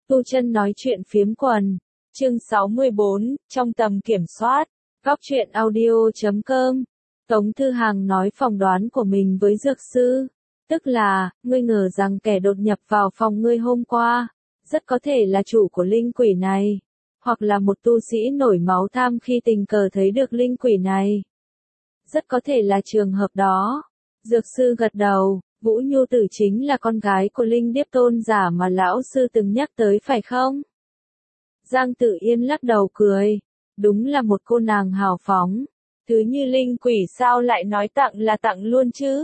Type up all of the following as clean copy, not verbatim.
Tu Chân nói chuyện phiếm quần. Chương 64, trong tầm kiểm soát. Góc truyện audio.com. Tống Thư Hàng nói phỏng đoán của mình với dược sư. Tức là, ngươi ngờ rằng kẻ đột nhập vào phòng ngươi hôm qua, rất có thể là chủ của linh quỷ này. Hoặc là một tu sĩ nổi máu tham khi tình cờ thấy được linh quỷ này. Rất có thể là trường hợp đó. Dược sư gật đầu. Vũ Nhu Tử chính là con gái của Linh Điếp Tôn giả mà lão sư từng nhắc tới phải không? Giang Tử Yên lắc đầu cười. Đúng là một cô nàng hào phóng. Thứ như linh quỷ sao lại nói tặng là tặng luôn chứ?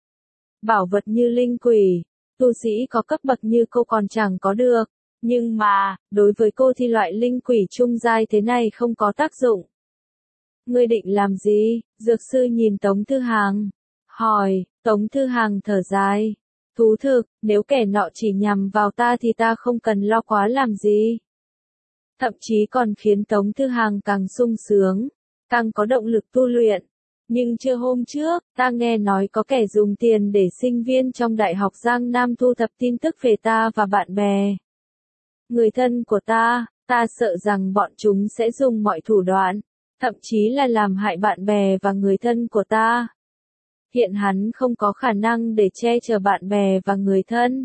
Bảo vật như linh quỷ, tu sĩ có cấp bậc như cô còn chẳng có được. Nhưng mà, đối với cô thì loại linh quỷ trung giai thế này không có tác dụng. Ngươi định làm gì? Dược sư nhìn Tống Thư Hàng. Hỏi, Tống Thư Hàng thở dài. Thú thực, nếu kẻ nọ chỉ nhằm vào ta thì ta không cần lo quá làm gì. Thậm chí còn khiến Tống Thư Hàng càng sung sướng, càng có động lực tu luyện. Nhưng trưa hôm trước, ta nghe nói có kẻ dùng tiền để sinh viên trong Đại học Giang Nam thu thập tin tức về ta và bạn bè. Người thân của ta sợ rằng bọn chúng sẽ dùng mọi thủ đoạn, thậm chí là làm hại bạn bè và người thân của ta. Hiện hắn không có khả năng để che chở bạn bè và người thân.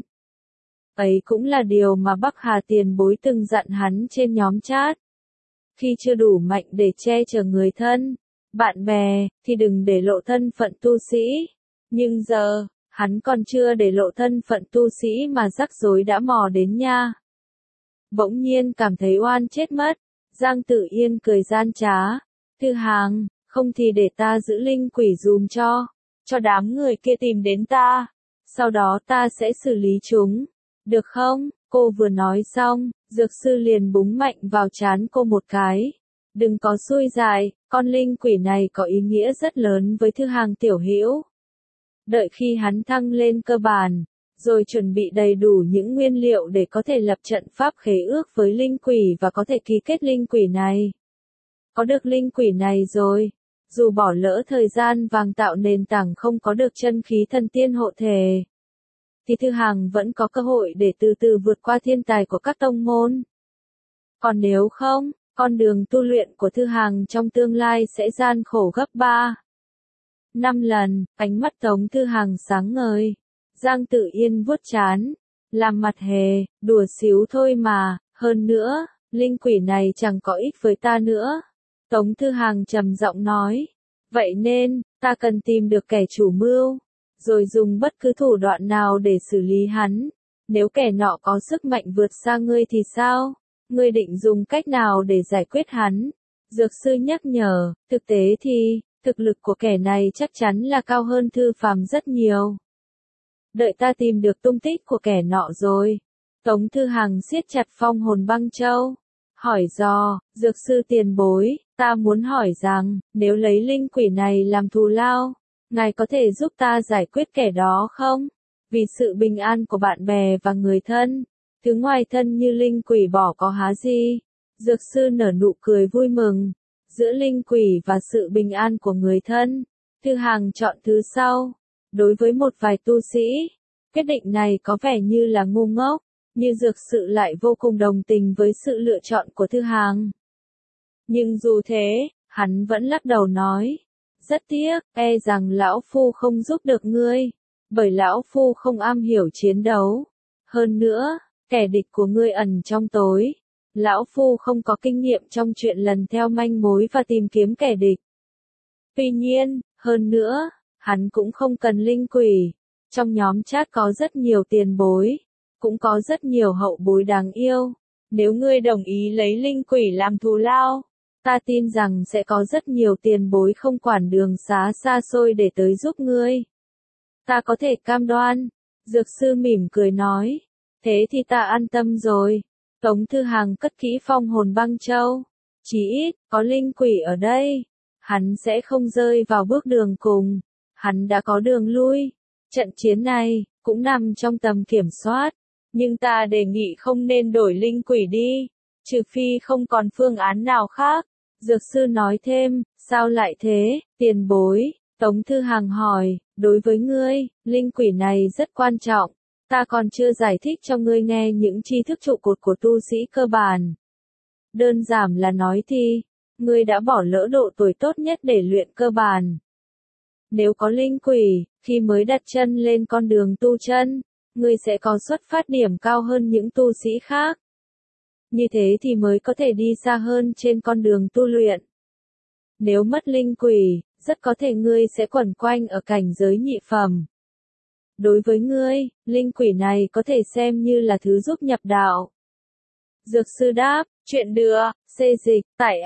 Ấy cũng là điều mà Bắc Hà tiền bối từng dặn hắn trên nhóm chat. Khi chưa đủ mạnh để che chở người thân, bạn bè, thì đừng để lộ thân phận tu sĩ. Nhưng giờ, hắn còn chưa để lộ thân phận tu sĩ mà rắc rối đã mò đến nha. Bỗng nhiên cảm thấy oan chết mất. Giang Tử Yên cười gian trá. Thư Hàng, không thì để ta giữ linh quỷ dùm cho đám người kia tìm đến ta. Sau đó ta sẽ xử lý chúng. Được không? Cô vừa nói xong, dược sư liền búng mạnh vào trán cô một cái. Đừng có xui dài, con linh quỷ này có ý nghĩa rất lớn với Thư Hàng tiểu hữu. Đợi khi hắn thăng lên cơ bản, rồi chuẩn bị đầy đủ những nguyên liệu để có thể lập trận pháp khế ước với linh quỷ và có thể ký kết linh quỷ này. Có được linh quỷ này rồi, dù bỏ lỡ thời gian vàng tạo nền tảng không có được chân khí thần tiên hộ thể, thì Thư Hàng vẫn có cơ hội để từ từ vượt qua thiên tài của các tông môn. Còn nếu không, con đường tu luyện của Thư Hàng trong tương lai sẽ gian khổ gấp 5 lần. Ánh mắt Tống Thư Hàng sáng ngời. Giang Tử Yên vuốt trán, làm mặt hề, đùa xíu thôi mà, hơn nữa, linh quỷ này chẳng có ích với ta nữa. Tống Thư Hàng trầm giọng nói, vậy nên, ta cần tìm được kẻ chủ mưu, rồi dùng bất cứ thủ đoạn nào để xử lý hắn. Nếu kẻ nọ có sức mạnh vượt xa ngươi thì sao? Ngươi định dùng cách nào để giải quyết hắn? Dược sư nhắc nhở, thực tế thì, thực lực của kẻ này chắc chắn là cao hơn Thư Phàm rất nhiều. Đợi ta tìm được tung tích của kẻ nọ rồi. Tống Thư Hàng siết chặt phong hồn băng châu. Hỏi dò, dược sư tiền bối, ta muốn hỏi rằng, nếu lấy linh quỷ này làm thù lao, ngài có thể giúp ta giải quyết kẻ đó không? Vì sự bình an của bạn bè và người thân, thứ ngoài thân như linh quỷ bỏ có há gì? Dược sư nở nụ cười vui mừng. Giữa linh quỷ và sự bình an của người thân, Thư Hàng chọn thứ sau. Đối với một vài tu sĩ, quyết định này có vẻ như là ngu ngốc, nhưng dược sự lại vô cùng đồng tình với sự lựa chọn của Thư Hàng. Nhưng dù thế, hắn vẫn lắc đầu nói, rất tiếc, e rằng lão phu không giúp được ngươi, bởi lão phu không am hiểu chiến đấu. Hơn nữa, kẻ địch của ngươi ẩn trong tối. Lão phu không có kinh nghiệm trong chuyện lần theo manh mối và tìm kiếm kẻ địch. Tuy nhiên, hơn nữa, hắn cũng không cần linh quỷ. Trong nhóm chat có rất nhiều tiền bối, cũng có rất nhiều hậu bối đáng yêu. Nếu ngươi đồng ý lấy linh quỷ làm thù lao, ta tin rằng sẽ có rất nhiều tiền bối không quản đường xá xa xôi để tới giúp ngươi. Ta có thể cam đoan. Dược sư mỉm cười nói. Thế thì ta an tâm rồi. Tống Thư Hàng cất kỹ phong hồn băng châu. Chí ít, có linh quỷ ở đây, hắn sẽ không rơi vào bước đường cùng. Hắn đã có đường lui. Trận chiến này, cũng nằm trong tầm kiểm soát. Nhưng ta đề nghị không nên đổi linh quỷ đi. Trừ phi không còn phương án nào khác. Dược sư nói thêm, sao lại thế, tiền bối? Tống Thư Hàng hỏi, đối với ngươi, linh quỷ này rất quan trọng. Ta còn chưa giải thích cho ngươi nghe những tri thức trụ cột của tu sĩ cơ bản. Đơn giản là nói thì, ngươi đã bỏ lỡ độ tuổi tốt nhất để luyện cơ bản. Nếu có linh quỷ, khi mới đặt chân lên con đường tu chân, ngươi sẽ có xuất phát điểm cao hơn những tu sĩ khác. Như thế thì mới có thể đi xa hơn trên con đường tu luyện. Nếu mất linh quỷ, rất có thể ngươi sẽ quẩn quanh ở cảnh giới nhị phẩm. Đối với ngươi, linh quỷ này có thể xem như là thứ giúp nhập đạo. Dược sư đáp, chuyện đưa, xê dịch, tải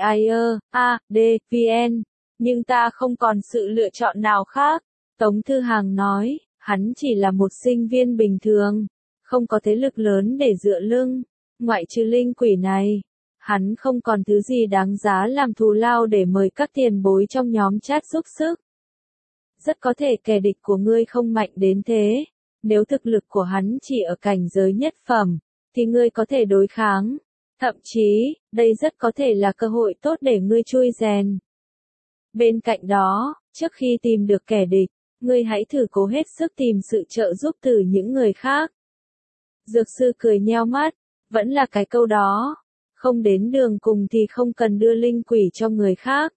IE.AD.VN, nhưng ta không còn sự lựa chọn nào khác. Tống Thư Hàng nói, hắn chỉ là một sinh viên bình thường, không có thế lực lớn để dựa lưng, ngoại trừ linh quỷ này. Hắn không còn thứ gì đáng giá làm thù lao để mời các tiền bối trong nhóm chat giúp sức. Rất có thể kẻ địch của ngươi không mạnh đến thế. Nếu thực lực của hắn chỉ ở cảnh giới nhất phẩm, thì ngươi có thể đối kháng. Thậm chí, đây rất có thể là cơ hội tốt để ngươi chui rèn. Bên cạnh đó, trước khi tìm được kẻ địch, ngươi hãy thử cố hết sức tìm sự trợ giúp từ những người khác. Dược sư cười nheo mắt, vẫn là cái câu đó. Không đến đường cùng thì không cần đưa linh quỷ cho người khác.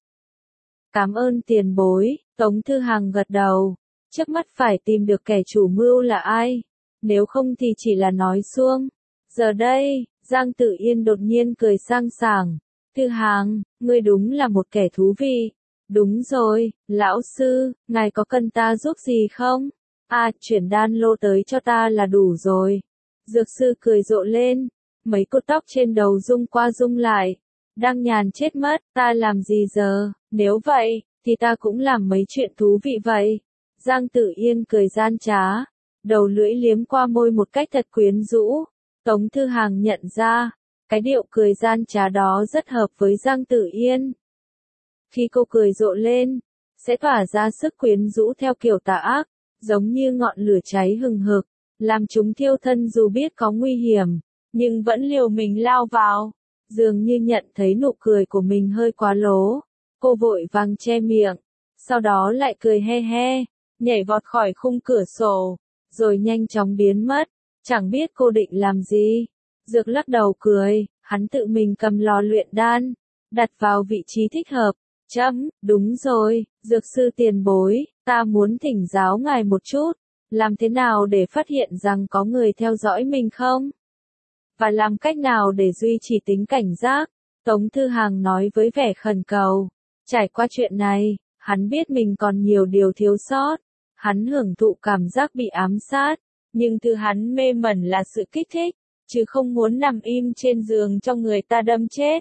Cảm ơn tiền bối, Tống Thư Hàng gật đầu. Trước mắt phải tìm được kẻ chủ mưu là ai. Nếu không thì chỉ là nói suông. Giờ đây, Giang Tử Yên đột nhiên cười sang sảng. Thư Hàng, ngươi đúng là một kẻ thú vị. Đúng rồi, lão sư, ngài có cần ta giúp gì không? Chuyển đan lô tới cho ta là đủ rồi. Dược sư cười rộ lên. Mấy cột tóc trên đầu rung qua rung lại. Đang nhàn chết mất, ta làm gì giờ? Nếu vậy, thì ta cũng làm mấy chuyện thú vị vậy. Giang Tử Yên cười gian trá. Đầu lưỡi liếm qua môi một cách thật quyến rũ. Tống Thư Hàng nhận ra, cái điệu cười gian trá đó rất hợp với Giang Tử Yên. Khi cô cười rộ lên, sẽ tỏa ra sức quyến rũ theo kiểu tà ác, giống như ngọn lửa cháy hừng hực, làm chúng thiêu thân dù biết có nguy hiểm, nhưng vẫn liều mình lao vào. Dường như nhận thấy nụ cười của mình hơi quá lố, cô vội vàng che miệng, sau đó lại cười he he, nhảy vọt khỏi khung cửa sổ, rồi nhanh chóng biến mất, chẳng biết cô định làm gì. Dược lắc đầu cười, hắn tự mình cầm lò luyện đan, đặt vào vị trí thích hợp. Đúng rồi, dược sư tiền bối, ta muốn thỉnh giáo ngài một chút, làm thế nào để phát hiện rằng có người theo dõi mình không? Và làm cách nào để duy trì tính cảnh giác? Tống Thư Hàng nói với vẻ khẩn cầu. Trải qua chuyện này, hắn biết mình còn nhiều điều thiếu sót. Hắn hưởng thụ cảm giác bị ám sát, nhưng thứ hắn mê mẩn là sự kích thích, chứ không muốn nằm im trên giường cho người ta đâm chết.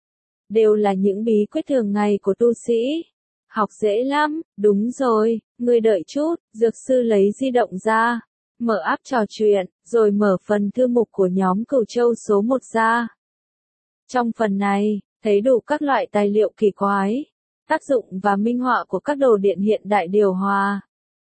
Đều là những bí quyết thường ngày của tu sĩ. Học dễ lắm, đúng rồi, ngươi đợi chút, dược sư lấy di động ra. Mở app trò chuyện, rồi mở phần thư mục của nhóm Cửu Châu số 1 ra. Trong phần này, thấy đủ các loại tài liệu kỳ quái, tác dụng và minh họa của các đồ điện hiện đại điều hòa.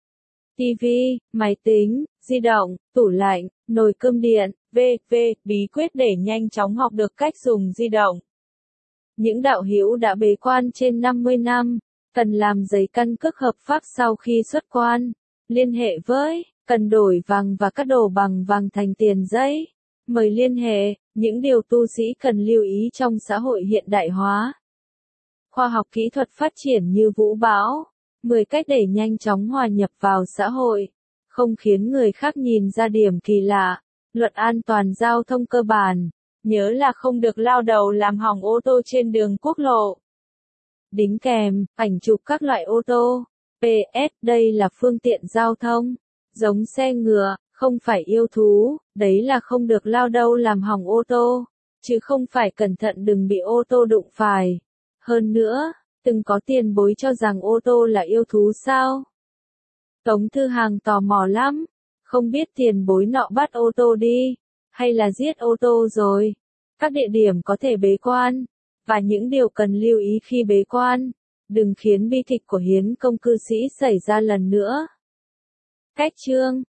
TV, máy tính, di động, tủ lạnh, nồi cơm điện, v.v. bí quyết để nhanh chóng học được cách dùng di động. Những đạo hữu đã bế quan trên 50 năm, cần làm giấy căn cước hợp pháp sau khi xuất quan, liên hệ với, cần đổi vàng và các đồ bằng vàng thành tiền giấy. Mời liên hệ, những điều tu sĩ cần lưu ý trong xã hội hiện đại hóa. Khoa học kỹ thuật phát triển như vũ bão, 10 cách để nhanh chóng hòa nhập vào xã hội, không khiến người khác nhìn ra điểm kỳ lạ. Luật an toàn giao thông cơ bản, nhớ là không được lao đầu làm hỏng ô tô trên đường quốc lộ. Đính kèm, ảnh chụp các loại ô tô. PS, đây là phương tiện giao thông, giống xe ngựa, không phải yêu thú, đấy là không được lao đâu làm hỏng ô tô, chứ không phải cẩn thận đừng bị ô tô đụng phải. Hơn nữa, từng có tiền bối cho rằng ô tô là yêu thú sao? Tống Thư Hàng tò mò lắm, không biết tiền bối nọ bắt ô tô đi, hay là giết ô tô rồi. Các địa điểm có thể bế quan, và những điều cần lưu ý khi bế quan, đừng khiến bi kịch của Hiến Công cư sĩ xảy ra lần nữa. Cách chương